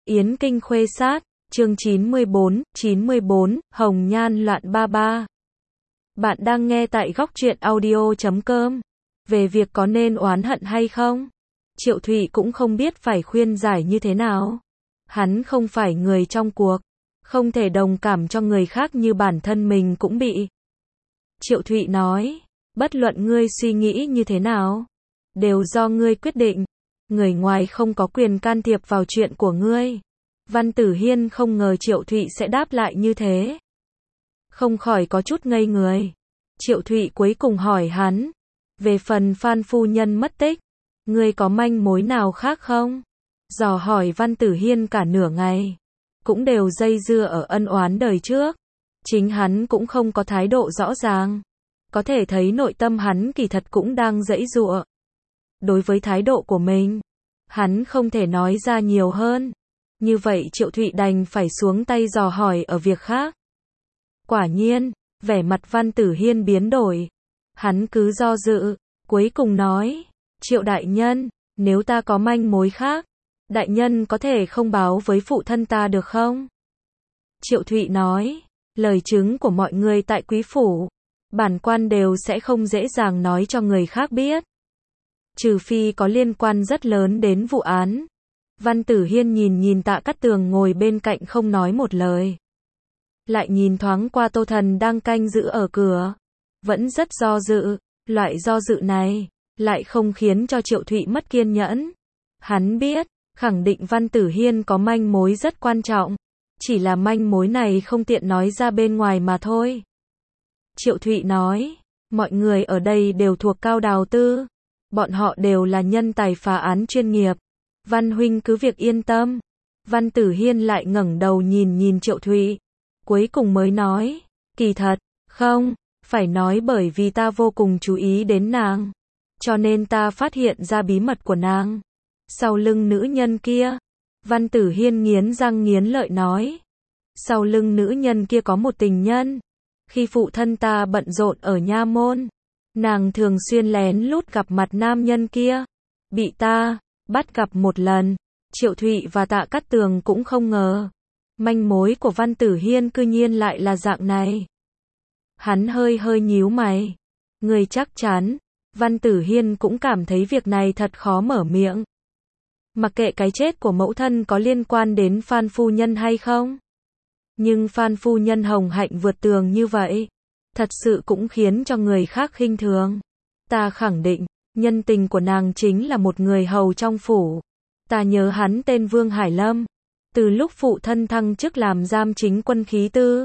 Yến Kinh Khuê Sát, chương 94, Hồng Nhan Loạn Ba Ba. Bạn đang nghe tại Góc Truyện Audio.com. Về việc có nên oán hận hay không? Triệu Thụy cũng không biết phải khuyên giải như thế nào. Hắn không phải người trong cuộc, không thể đồng cảm cho người khác như bản thân mình cũng bị. Triệu Thụy nói, bất luận ngươi suy nghĩ như thế nào, đều do ngươi quyết định. Người ngoài không có quyền can thiệp vào chuyện của ngươi. Văn Tử Hiên không ngờ Triệu Thụy sẽ đáp lại như thế. Không khỏi có chút ngây người. Triệu Thụy cuối cùng hỏi hắn, về phần Phan phu nhân mất tích, ngươi có manh mối nào khác không? Dò hỏi Văn Tử Hiên cả nửa ngày, cũng đều dây dưa ở ân oán đời trước. Chính hắn cũng không có thái độ rõ ràng. Có thể thấy nội tâm hắn kỳ thật cũng đang giãy giụa. Đối với thái độ của mình, hắn không thể nói ra nhiều hơn. Như vậy Triệu Thụy đành phải xuống tay dò hỏi ở việc khác. Quả nhiên, vẻ mặt Văn Tử Hiên biến đổi. Hắn cứ do dự, cuối cùng nói, Triệu đại nhân, nếu ta có manh mối khác, đại nhân có thể không báo với phụ thân ta được không? Triệu Thụy nói, lời chứng của mọi người tại quý phủ, bản quan đều sẽ không dễ dàng nói cho người khác biết. Trừ phi có liên quan rất lớn đến vụ án. Văn Tử Hiên nhìn Tạ Cát Tường ngồi bên cạnh không nói một lời. Lại nhìn thoáng qua Tô Thần đang canh giữ ở cửa. Vẫn rất do dự, loại do dự này, lại không khiến cho Triệu Thụy mất kiên nhẫn. Hắn biết, khẳng định Văn Tử Hiên có manh mối rất quan trọng. Chỉ là manh mối này không tiện nói ra bên ngoài mà thôi. Triệu Thụy nói, mọi người ở đây đều thuộc Cao Đào Tư. Bọn họ đều là nhân tài phá án chuyên nghiệp. Văn huynh cứ việc yên tâm. Văn Tử Hiên lại ngẩng đầu nhìn Triệu Thụy. Cuối cùng mới nói, kỳ thật, không, phải nói bởi vì ta vô cùng chú ý đến nàng. Cho nên ta phát hiện ra bí mật của nàng. Sau lưng nữ nhân kia. Văn Tử Hiên nghiến răng nghiến lợi nói. Sau lưng nữ nhân kia có một tình nhân. Khi phụ thân ta bận rộn ở nha môn, nàng thường xuyên lén lút gặp mặt nam nhân kia. Bị ta bắt gặp một lần. Triệu Thụy và Tạ Cát Tường cũng không ngờ. Manh mối của Văn Tử Hiên cư nhiên lại là dạng này. Hắn hơi nhíu mày. Người chắc chắn. Văn Tử Hiên cũng cảm thấy việc này thật khó mở miệng. Mặc kệ cái chết của mẫu thân có liên quan đến Phan phu nhân hay không. Nhưng Phan phu nhân hồng hạnh vượt tường như vậy, thật sự cũng khiến cho người khác khinh thường. Ta khẳng định, nhân tình của nàng chính là một người hầu trong phủ. Ta nhớ hắn tên Vương Hải Lâm. Từ lúc phụ thân thăng chức làm giam chính quân khí tư,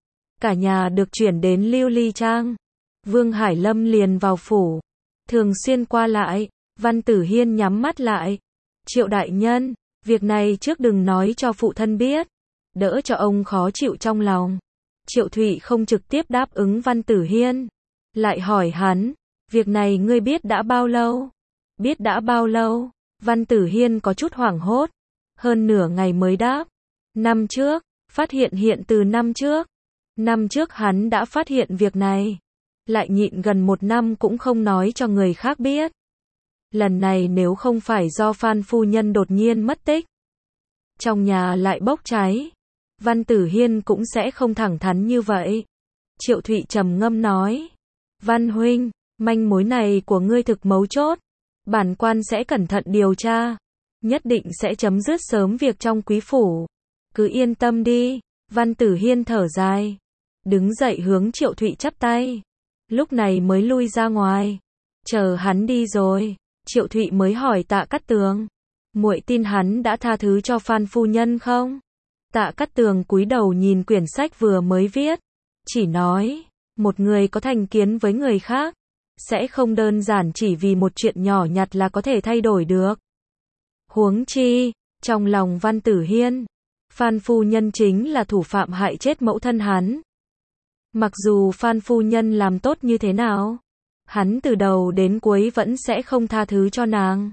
cả nhà được chuyển đến Lưu Ly Trang. Vương Hải Lâm liền vào phủ, thường xuyên qua lại. Văn Tử Hiên nhắm mắt lại. Triệu đại nhân, việc này trước đừng nói cho phụ thân biết, đỡ cho ông khó chịu trong lòng. Triệu Thụy không trực tiếp đáp ứng Văn Tử Hiên, lại hỏi hắn, việc này ngươi biết đã bao lâu? Biết đã bao lâu? Văn Tử Hiên có chút hoảng hốt, hơn nửa ngày mới đáp. Năm trước, phát hiện từ năm trước. Năm trước hắn đã phát hiện việc này, lại nhịn gần một năm cũng không nói cho người khác biết. Lần này nếu không phải do Phan phu nhân đột nhiên mất tích, trong nhà lại bốc cháy, Văn Tử Hiên cũng sẽ không thẳng thắn như vậy. Triệu Thụy trầm ngâm nói, Văn huynh, manh mối này của ngươi thực mấu chốt. Bản quan sẽ cẩn thận điều tra, nhất định sẽ chấm dứt sớm việc trong quý phủ. Cứ yên tâm đi. Văn Tử Hiên thở dài, đứng dậy hướng Triệu Thụy chắp tay, lúc này mới lui ra ngoài. Chờ hắn đi rồi, Triệu Thụy mới hỏi Tạ Cát Tường, muội tin hắn đã tha thứ cho Phan phu nhân không? Tạ Cát Tường cúi đầu nhìn quyển sách vừa mới viết, chỉ nói, một người có thành kiến với người khác, sẽ không đơn giản chỉ vì một chuyện nhỏ nhặt là có thể thay đổi được. Huống chi, trong lòng Văn Tử Hiên, Phan phu nhân chính là thủ phạm hại chết mẫu thân hắn. Mặc dù Phan phu nhân làm tốt như thế nào, hắn từ đầu đến cuối vẫn sẽ không tha thứ cho nàng.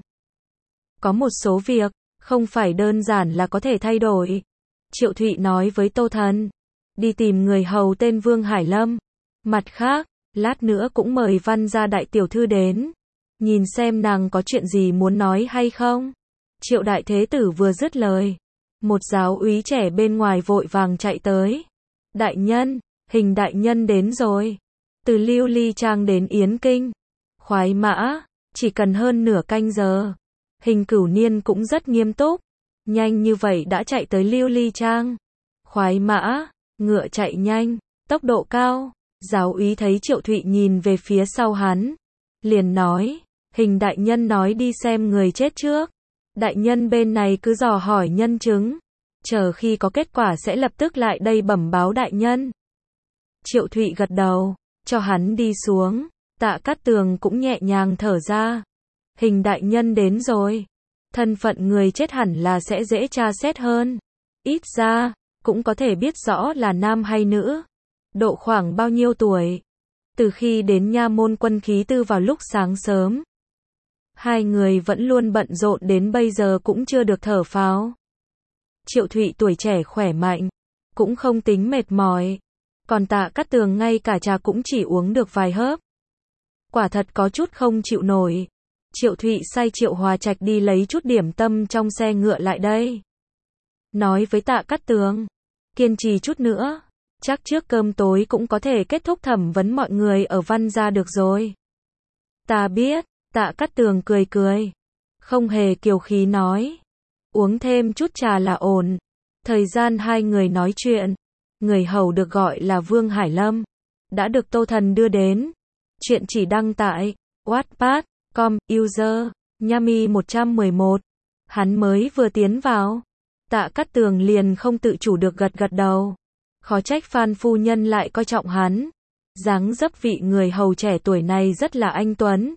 Có một số việc, không phải đơn giản là có thể thay đổi. Triệu Thụy nói với Tô Thần, đi tìm người hầu tên Vương Hải Lâm. Mặt khác, lát nữa cũng mời Văn gia đại tiểu thư đến, nhìn xem nàng có chuyện gì muốn nói hay không. Triệu đại thế tử vừa dứt lời, Một giáo úy trẻ bên ngoài vội vàng chạy tới. Đại nhân, Hình đại nhân đến rồi. Từ Lưu Ly Trang đến Yến Kinh. Khoái mã, chỉ cần hơn nửa canh giờ. Hình Cửu Niên cũng rất nghiêm túc. Nhanh như vậy đã chạy tới Lưu Ly Trang. Khoái mã, ngựa chạy nhanh, tốc độ cao. Giáo úy thấy Triệu Thụy nhìn về phía sau hắn. Liền nói, Hình đại nhân nói đi xem người chết trước. Đại nhân bên này cứ dò hỏi nhân chứng. Chờ khi có kết quả sẽ lập tức lại đây bẩm báo đại nhân. Triệu Thụy gật đầu, cho hắn đi xuống. Tạ Cát Tường cũng nhẹ nhàng thở ra. Hình đại nhân đến rồi. Thân phận người chết hẳn là sẽ dễ tra xét hơn. Ít ra, cũng có thể biết rõ là nam hay nữ. Độ khoảng bao nhiêu tuổi. Từ khi đến nha môn quân khí tư vào lúc sáng sớm. Hai người vẫn luôn bận rộn đến bây giờ cũng chưa được thở phào. Triệu Thụy tuổi trẻ khỏe mạnh, cũng không tính mệt mỏi. Còn Tạ Cát Tường ngay cả trà cũng chỉ uống được vài hớp. Quả thật có chút không chịu nổi. Triệu Thụy sai Triệu Hòa Trạch đi lấy chút điểm tâm trong xe ngựa lại đây. Nói với Tạ Cát Tường, kiên trì chút nữa, chắc trước cơm tối cũng có thể kết thúc thẩm vấn mọi người ở Văn gia được rồi. Ta biết, Tạ Cát Tường cười cười, không hề kiêu khí nói. Uống thêm chút trà là ổn. Thời gian hai người nói chuyện, người hầu được gọi là Vương Hải Lâm, đã được Tô Thần đưa đến. Chuyện chỉ đăng tại Wattpad.com, user Nhami 111. Hắn mới vừa tiến vào, Tạ Cát Tường liền không tự chủ được gật gật đầu. Khó trách Phan phu nhân lại coi trọng hắn. Dáng dấp vị người hầu trẻ tuổi này rất là anh tuấn.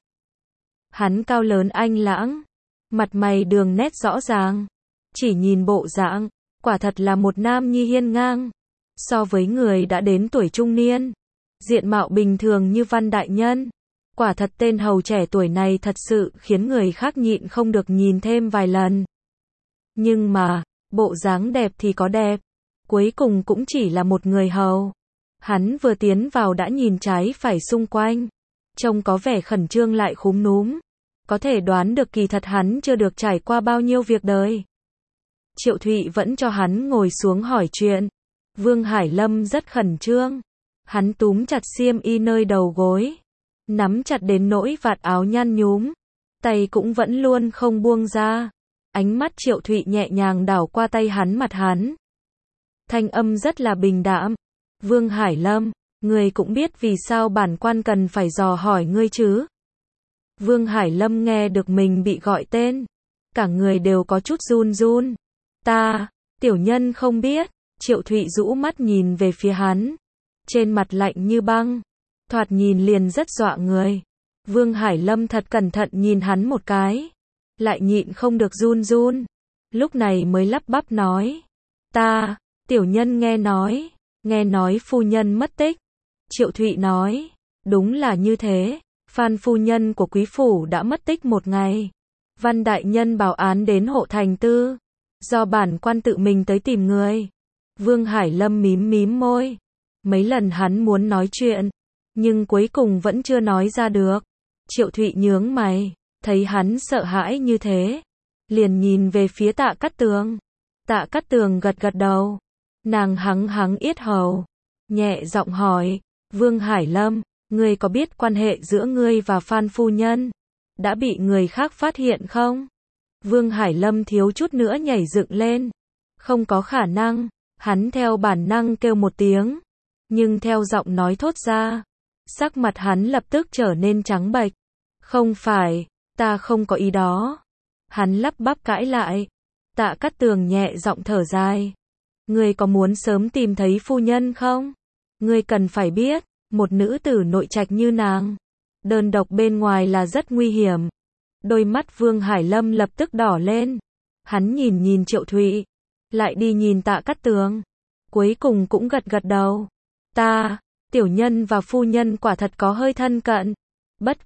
Hắn cao lớn anh lãng, mặt mày đường nét rõ ràng. Chỉ nhìn bộ dạng, quả thật là một nam nhi hiên ngang. So với người đã đến tuổi trung niên, diện mạo bình thường như Văn đại nhân, quả thật tên hầu trẻ tuổi này thật sự khiến người khác nhịn không được nhìn thêm vài lần. Nhưng mà, bộ dáng đẹp thì có đẹp, cuối cùng cũng chỉ là một người hầu. Hắn vừa tiến vào đã nhìn trái phải xung quanh, trông có vẻ khẩn trương lại khúm núm. Có thể đoán được kỳ thật hắn chưa được trải qua bao nhiêu việc đời. Triệu Thụy vẫn cho hắn ngồi xuống hỏi chuyện. Vương Hải Lâm rất khẩn trương. Hắn túm chặt xiêm y nơi đầu gối, nắm chặt đến nỗi vạt áo nhăn nhúm, tay cũng vẫn luôn không buông ra. Ánh mắt Triệu Thụy nhẹ nhàng đảo qua tay hắn, mặt hắn. Thanh âm rất là bình đạm. Vương Hải Lâm, ngươi cũng biết vì sao bản quan cần phải dò hỏi ngươi chứ? Vương Hải Lâm nghe được mình bị gọi tên, cả người đều có chút run run. Ta, tiểu nhân không biết. Triệu Thụy rũ mắt nhìn về phía hắn, trên mặt lạnh như băng, thoạt nhìn liền rất dọa người. Vương Hải Lâm thật cẩn thận nhìn hắn một cái, lại nhịn không được run run, lúc này mới lắp bắp nói. Ta, tiểu nhân nghe nói phu nhân mất tích. Triệu Thụy nói, đúng là như thế, Phan phu nhân của quý phủ đã mất tích một ngày. Văn đại nhân báo án đến hộ thành tư, do bản quan tự mình tới tìm người. Vương Hải Lâm mím mím môi. Mấy lần hắn muốn nói chuyện, nhưng cuối cùng vẫn chưa nói ra được. Triệu Thụy nhướng mày, thấy hắn sợ hãi như thế, liền nhìn về phía Tạ Cát Tường. Tạ Cát Tường gật gật đầu. Nàng hắng hắng yết hầu, nhẹ giọng hỏi, Vương Hải Lâm, ngươi có biết quan hệ giữa ngươi và Phan phu nhân đã bị người khác phát hiện không? Vương Hải Lâm thiếu chút nữa nhảy dựng lên. Không có khả năng. Hắn theo bản năng kêu một tiếng, nhưng theo giọng nói thốt ra, sắc mặt hắn lập tức trở nên trắng bệch. Không phải, ta không có ý đó. Hắn lắp bắp cãi lại. Tạ Cát Tường nhẹ giọng thở dài. Ngươi có muốn sớm tìm thấy phu nhân không? Ngươi cần phải biết, một nữ tử nội trạch như nàng, đơn độc bên ngoài là rất nguy hiểm. Đôi mắt Vương Hải Lâm lập tức đỏ lên. Hắn nhìn Triệu Thụy, lại đi nhìn Tạ Cát Tường, cuối cùng cũng gật gật đầu. Ta, tiểu nhân và phu nhân quả thật có hơi thân cận. Bất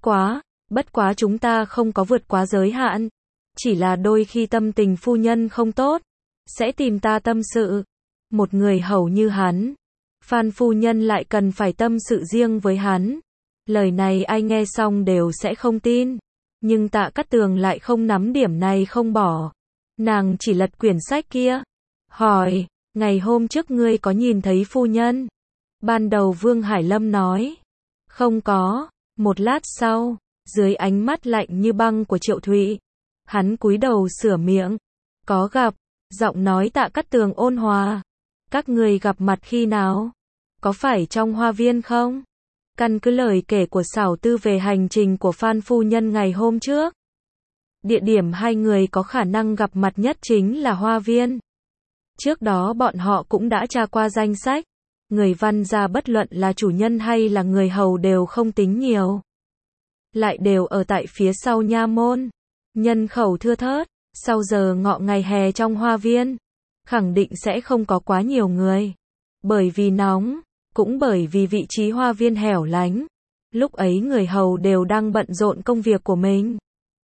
quá chúng ta không có vượt quá giới hạn. Chỉ là đôi khi tâm tình phu nhân không tốt, sẽ tìm ta tâm sự. Một người hầu như hắn, Phan phu nhân lại cần phải tâm sự riêng với hắn. Lời này ai nghe xong đều sẽ không tin. Nhưng Tạ Cát Tường lại không nắm điểm này không bỏ. Nàng chỉ lật quyển sách kia, hỏi, ngày hôm trước ngươi có nhìn thấy phu nhân? Ban đầu Vương Hải Lâm nói, không có. Một lát sau, dưới ánh mắt lạnh như băng của Triệu Thụy, hắn cúi đầu sửa miệng, có gặp. Giọng nói Tạ Cát Tường ôn hòa, các người gặp mặt khi nào? Có phải trong hoa viên không? Căn cứ lời kể của Sảo Tư về hành trình của Phan phu nhân ngày hôm trước, địa điểm hai người có khả năng gặp mặt nhất chính là hoa viên. Trước đó bọn họ cũng đã tra qua danh sách, người Văn gia bất luận là chủ nhân hay là người hầu đều không tính nhiều, lại đều ở tại phía sau nha môn, nhân khẩu thưa thớt. Sau giờ ngọ ngày hè trong hoa viên, khẳng định sẽ không có quá nhiều người. Bởi vì nóng, cũng bởi vì vị trí hoa viên hẻo lánh. Lúc ấy người hầu đều đang bận rộn công việc của mình,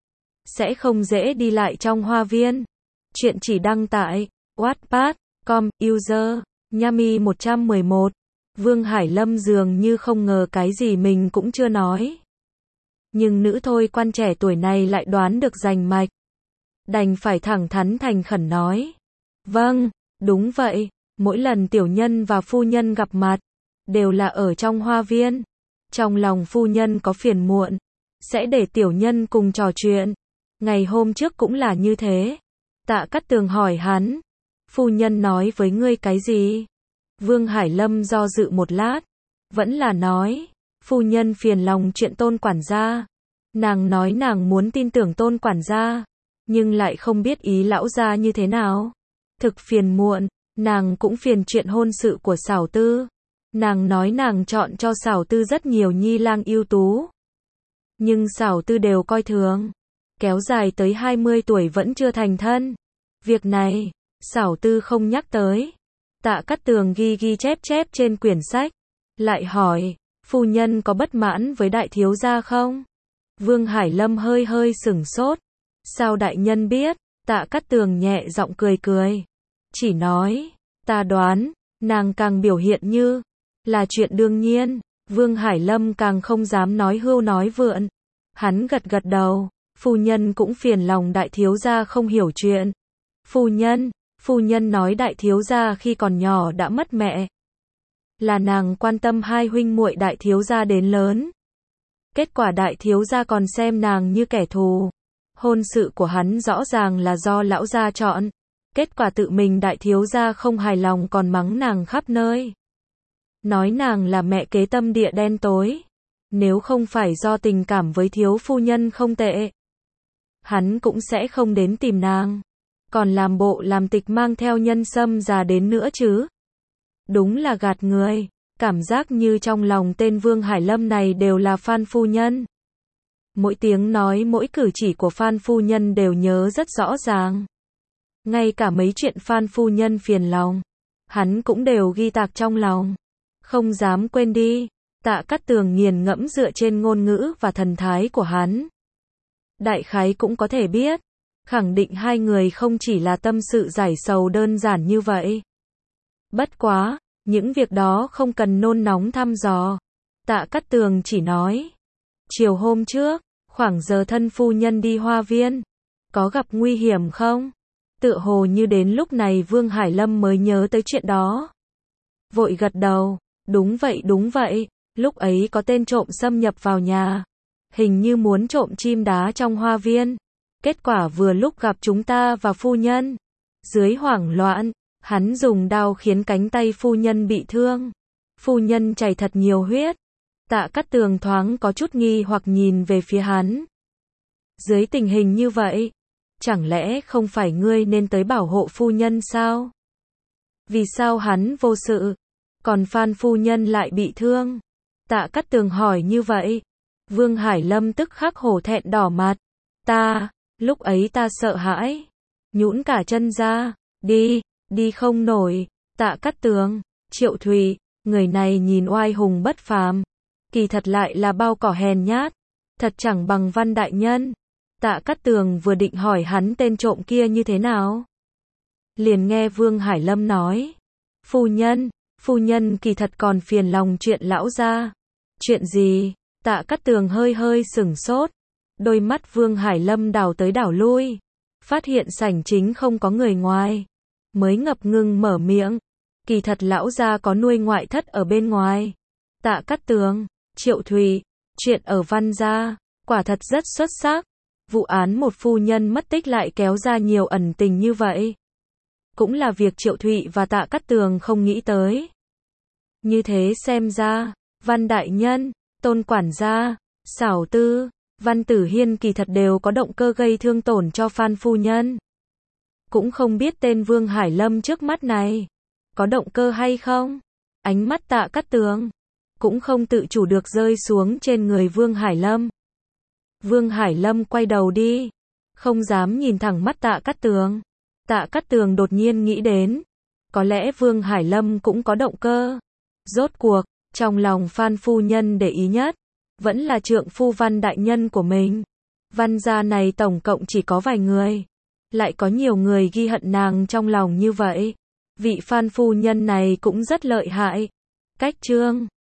sẽ không dễ đi lại trong hoa viên. Chuyện chỉ đăng tại Wattpad.com, user Nhami 111. Vương Hải Lâm dường như không ngờ cái gì mình cũng chưa nói. Nhưng nữ thôi quan trẻ tuổi này lại đoán được rành mạch. Đành phải thẳng thắn thành khẩn nói. Vâng, đúng vậy, mỗi lần tiểu nhân và phu nhân gặp mặt, đều là ở trong hoa viên. Trong lòng phu nhân có phiền muộn, sẽ để tiểu nhân cùng trò chuyện. Ngày hôm trước cũng là như thế. Tạ Cát Tường hỏi hắn, phu nhân nói với ngươi cái gì? Vương Hải Lâm do dự một lát, vẫn là nói, phu nhân phiền lòng chuyện Tôn quản gia. Nàng nói nàng muốn tin tưởng Tôn quản gia, nhưng lại không biết ý lão gia như thế nào. Thực phiền muộn, nàng cũng phiền chuyện hôn sự của Sảo Tư. Nàng nói nàng chọn cho Sảo Tư rất nhiều nhi lang ưu tú, nhưng Sảo Tư đều coi thường, kéo dài tới 20 tuổi vẫn chưa thành thân. Việc này, Sảo Tư không nhắc tới. Tạ Cát Tường ghi chép trên quyển sách, lại hỏi, phu nhân có bất mãn với đại thiếu gia không? Vương Hải Lâm hơi sửng sốt. Sao đại nhân biết? Tạ Cát Tường nhẹ giọng cười. Chỉ nói, ta đoán, nàng càng biểu hiện như là chuyện đương nhiên. Vương Hải Lâm càng không dám nói hưu nói vượn. Hắn gật đầu, phu nhân cũng phiền lòng đại thiếu gia không hiểu chuyện. Phu nhân nói đại thiếu gia khi còn nhỏ đã mất mẹ. Là nàng quan tâm hai huynh muội đại thiếu gia đến lớn. Kết quả đại thiếu gia còn xem nàng như kẻ thù. Hôn sự của hắn rõ ràng là do lão gia chọn. Kết quả tự mình đại thiếu gia không hài lòng còn mắng nàng khắp nơi. Nói nàng là mẹ kế tâm địa đen tối. Nếu không phải do tình cảm với thiếu phu nhân không tệ, hắn cũng sẽ không đến tìm nàng. Còn làm bộ làm tịch mang theo nhân sâm già đến nữa chứ. Đúng là gạt người. Cảm giác như trong lòng tên Vương Hải Lâm này đều là Phan phu nhân. Mỗi tiếng nói mỗi cử chỉ của Phan phu nhân đều nhớ rất rõ ràng. Ngay cả mấy chuyện Phan phu nhân phiền lòng, hắn cũng đều ghi tạc trong lòng, không dám quên đi. Tạ Cát Tường nghiền ngẫm dựa trên ngôn ngữ và thần thái của hắn, đại khái cũng có thể biết, khẳng định hai người không chỉ là tâm sự giải sầu đơn giản như vậy. Bất quá, những việc đó không cần nôn nóng thăm dò. Tạ Cát Tường chỉ nói, chiều hôm trước, khoảng giờ thân phu nhân đi hoa viên, có gặp nguy hiểm không? Tựa hồ như đến lúc này Vương Hải Lâm mới nhớ tới chuyện đó. Vội gật đầu, đúng vậy, lúc ấy có tên trộm xâm nhập vào nhà. Hình như muốn trộm chim đá trong hoa viên. Kết quả vừa lúc gặp chúng ta và phu nhân. Dưới hoảng loạn, hắn dùng đao khiến cánh tay phu nhân bị thương. Phu nhân chảy thật nhiều huyết. Tạ Cát Tường thoáng có chút nghi hoặc nhìn về phía hắn. Dưới tình hình như vậy, chẳng lẽ không phải ngươi nên tới bảo hộ phu nhân sao? Vì sao hắn vô sự, còn Phan phu nhân lại bị thương? Tạ Cát Tường hỏi như vậy. Vương Hải Lâm tức khắc hổ thẹn đỏ mặt. Lúc ấy ta sợ hãi, nhũn cả chân ra, đi không nổi. Tạ Cát Tường, Triệu Thụy, người này nhìn oai hùng bất phàm, kỳ thật lại là bao cỏ hèn nhát, thật chẳng bằng Văn đại nhân. Tạ Cát Tường vừa định hỏi hắn tên trộm kia như thế nào, liền nghe Vương Hải Lâm nói, phu nhân kỳ thật còn phiền lòng chuyện lão gia. Chuyện gì? Tạ Cát Tường hơi sửng sốt, đôi mắt Vương Hải Lâm đảo tới đảo lui, phát hiện sảnh chính không có người ngoài, mới ngập ngừng mở miệng. Kỳ thật lão gia có nuôi ngoại thất ở bên ngoài. Tạ Cát Tường, Triệu Thụy, chuyện ở Văn gia, quả thật rất xuất sắc. Vụ án một phu nhân mất tích lại kéo ra nhiều ẩn tình như vậy. Cũng là việc Triệu Thụy và Tạ Cát Tường không nghĩ tới. Như thế xem ra, Văn đại nhân, Tôn quản gia, Xảo Tư, Văn Tử Hiên kỳ thật đều có động cơ gây thương tổn cho Phan phu nhân. Cũng không biết tên Vương Hải Lâm trước mắt này có động cơ hay không? Ánh mắt Tạ Cát Tường cũng không tự chủ được rơi xuống trên người Vương Hải Lâm. Vương Hải Lâm quay đầu đi, không dám nhìn thẳng mắt Tạ Cát Tường. Tạ Cát Tường đột nhiên nghĩ đến, có lẽ Vương Hải Lâm cũng có động cơ. Rốt cuộc, trong lòng Phan phu nhân để ý nhất, vẫn là trượng phu Văn đại nhân của mình. Văn gia này tổng cộng chỉ có vài người, lại có nhiều người ghi hận nàng trong lòng như vậy. Vị Phan phu nhân này cũng rất lợi hại. Cách chương